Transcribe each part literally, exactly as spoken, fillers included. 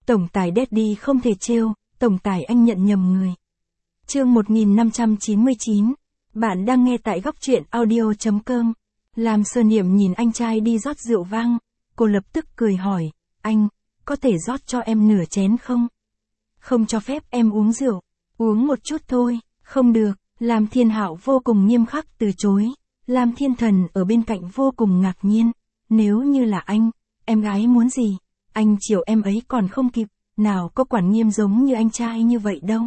Tổng tài Daddy không thể trêu, tổng tài anh nhận nhầm người. Chương một nghìn năm trăm chín mươi chín. Bạn đang nghe tại góc truyện audio chấm com. Lam Sơ Niệm nhìn anh trai đi rót rượu vang, cô lập tức cười hỏi, anh, có thể rót cho em nửa chén không? Không cho phép em uống rượu, uống một chút thôi, không được. Lam Thiên Hạo vô cùng nghiêm khắc từ chối. Lam Thiên Thần ở bên cạnh vô cùng ngạc nhiên, nếu như là anh, em gái muốn gì, anh chiều em ấy còn không kịp, nào có quản nghiêm giống như anh trai như vậy đâu.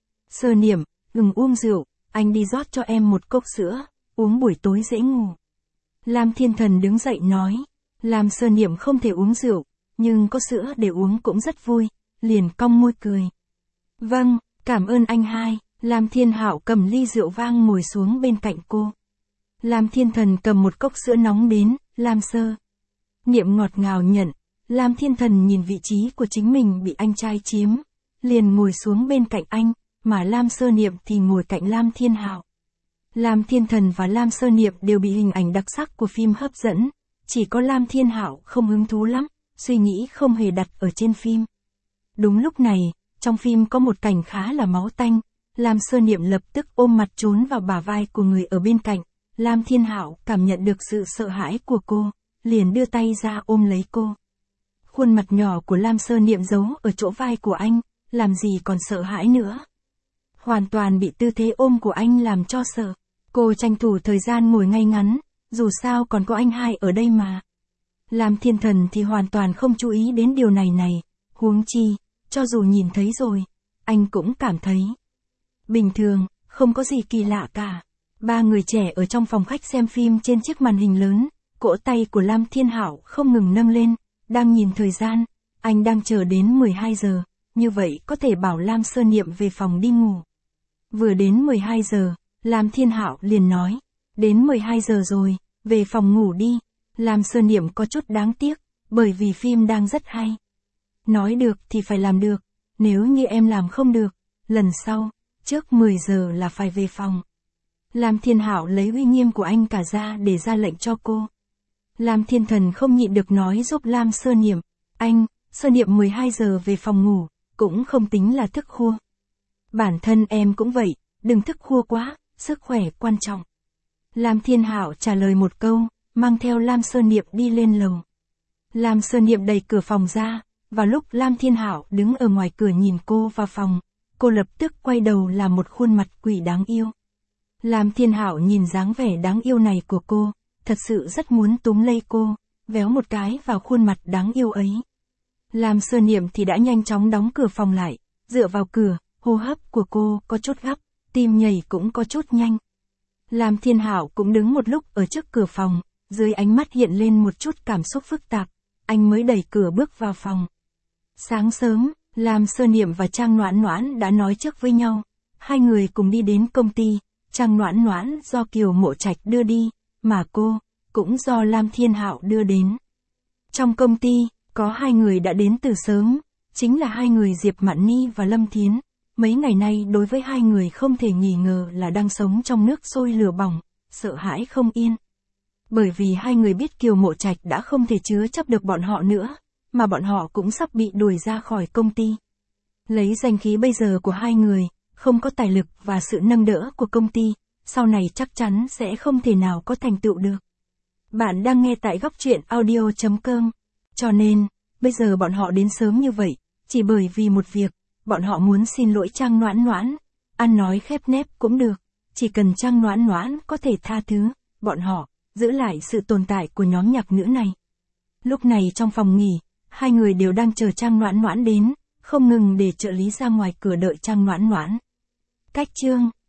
Sơ Niệm, đừng uống rượu, anh đi rót cho em một cốc sữa, uống buổi tối dễ ngủ. Lam Thiên Thần đứng dậy nói, Lam Sơ Niệm không thể uống rượu, nhưng có sữa để uống cũng rất vui, liền cong môi cười. Vâng, cảm ơn anh hai. Lam Thiên Hạo cầm ly rượu vang ngồi xuống bên cạnh cô. Lam Thiên Thần cầm một cốc sữa nóng đến, Lam Sơ Niệm ngọt ngào nhận. Lam Thiên Thần nhìn vị trí của chính mình bị anh trai chiếm, liền ngồi xuống bên cạnh anh, mà Lam Sơ Niệm thì ngồi cạnh Lam Thiên Hạo. Lam Thiên Thần và Lam Sơ Niệm đều bị hình ảnh đặc sắc của phim hấp dẫn, chỉ có Lam Thiên Hạo không hứng thú lắm, suy nghĩ không hề đặt ở trên phim. Đúng lúc này, trong phim có một cảnh khá là máu tanh. Lam Sơ Niệm lập tức ôm mặt trốn vào bả vai của người ở bên cạnh. Lam Thiên Hạo cảm nhận được sự sợ hãi của cô, liền đưa tay ra ôm lấy cô. Khuôn mặt nhỏ của Lam Sơ Niệm giấu ở chỗ vai của anh, làm gì còn sợ hãi nữa. Hoàn toàn bị tư thế ôm của anh làm cho sợ. Cô tranh thủ thời gian ngồi ngay ngắn, dù sao còn có anh hai ở đây mà. Lam Thiên Thần thì hoàn toàn không chú ý đến điều này này, huống chi, cho dù nhìn thấy rồi, anh cũng cảm thấy bình thường, không có gì kỳ lạ cả. Ba người trẻ ở trong phòng khách xem phim trên chiếc màn hình lớn, cỗ tay của Lam Thiên Hạo không ngừng nâng lên, đang nhìn thời gian, anh đang chờ đến mười hai giờ, như vậy có thể bảo Lam Sơ Niệm về phòng đi ngủ. Vừa đến mười hai giờ, Lam Thiên Hạo liền nói, đến mười hai giờ rồi, về phòng ngủ đi. Lam Sơ Niệm có chút đáng tiếc, bởi vì phim đang rất hay. Nói được thì phải làm được, nếu như em làm không được, lần sau, trước mười giờ là phải về phòng. Lam Thiên Hạo lấy uy nghiêm của anh cả ra để ra lệnh cho cô. Lam Thiên Thần không nhịn được nói giúp Lam Sơ Niệm, anh, Sơ Niệm mười hai giờ về phòng ngủ, cũng không tính là thức khuya. Bản thân em cũng vậy, đừng thức khuya quá, sức khỏe quan trọng. Lam Thiên Hạo trả lời một câu, mang theo Lam Sơ Niệm đi lên lầu. Lam Sơ Niệm đẩy cửa phòng ra, vào lúc Lam Thiên Hạo đứng ở ngoài cửa nhìn cô vào phòng, cô lập tức quay đầu làm một khuôn mặt quỷ đáng yêu. Lam Thiên Hạo nhìn dáng vẻ đáng yêu này của cô, thật sự rất muốn túm lấy cô, véo một cái vào khuôn mặt đáng yêu ấy. Lam Sơ Niệm thì đã nhanh chóng đóng cửa phòng lại, dựa vào cửa, hô hấp của cô có chút gấp, tim nhảy cũng có chút nhanh. Lam Thiên Hạo cũng đứng một lúc ở trước cửa phòng, dưới ánh mắt hiện lên một chút cảm xúc phức tạp, anh mới đẩy cửa bước vào phòng. Sáng sớm, Lam Sơ Niệm và Trang Noãn Noãn đã nói trước với nhau, hai người cùng đi đến công ty. Trang Noãn Noãn do Kiều Mộ Trạch đưa đi, mà cô cũng do Lam Thiên Hạo đưa đến. Trong công ty, có hai người đã đến từ sớm, chính là hai người Diệp Mạn Ni và Lâm Thiến. Mấy ngày nay đối với hai người không thể nghi ngờ là đang sống trong nước sôi lửa bỏng, sợ hãi không yên. Bởi vì hai người biết Kiều Mộ Trạch đã không thể chứa chấp được bọn họ nữa, mà bọn họ cũng sắp bị đuổi ra khỏi công ty. Lấy danh khí bây giờ của hai người, không có tài lực và sự nâng đỡ của công ty, sau này chắc chắn sẽ không thể nào có thành tựu được. Bạn đang nghe tại góc truyện audio chấm com. Cho nên, bây giờ bọn họ đến sớm như vậy, chỉ bởi vì một việc, bọn họ muốn xin lỗi Trang Noãn Noãn, ăn nói khép nép cũng được, chỉ cần Trang Noãn Noãn có thể tha thứ, bọn họ giữ lại sự tồn tại của nhóm nhạc nữ này. Lúc này trong phòng nghỉ, hai người đều đang chờ Trang Noãn Noãn đến, không ngừng để trợ lý ra ngoài cửa đợi Trang Noãn Noãn. Cách chương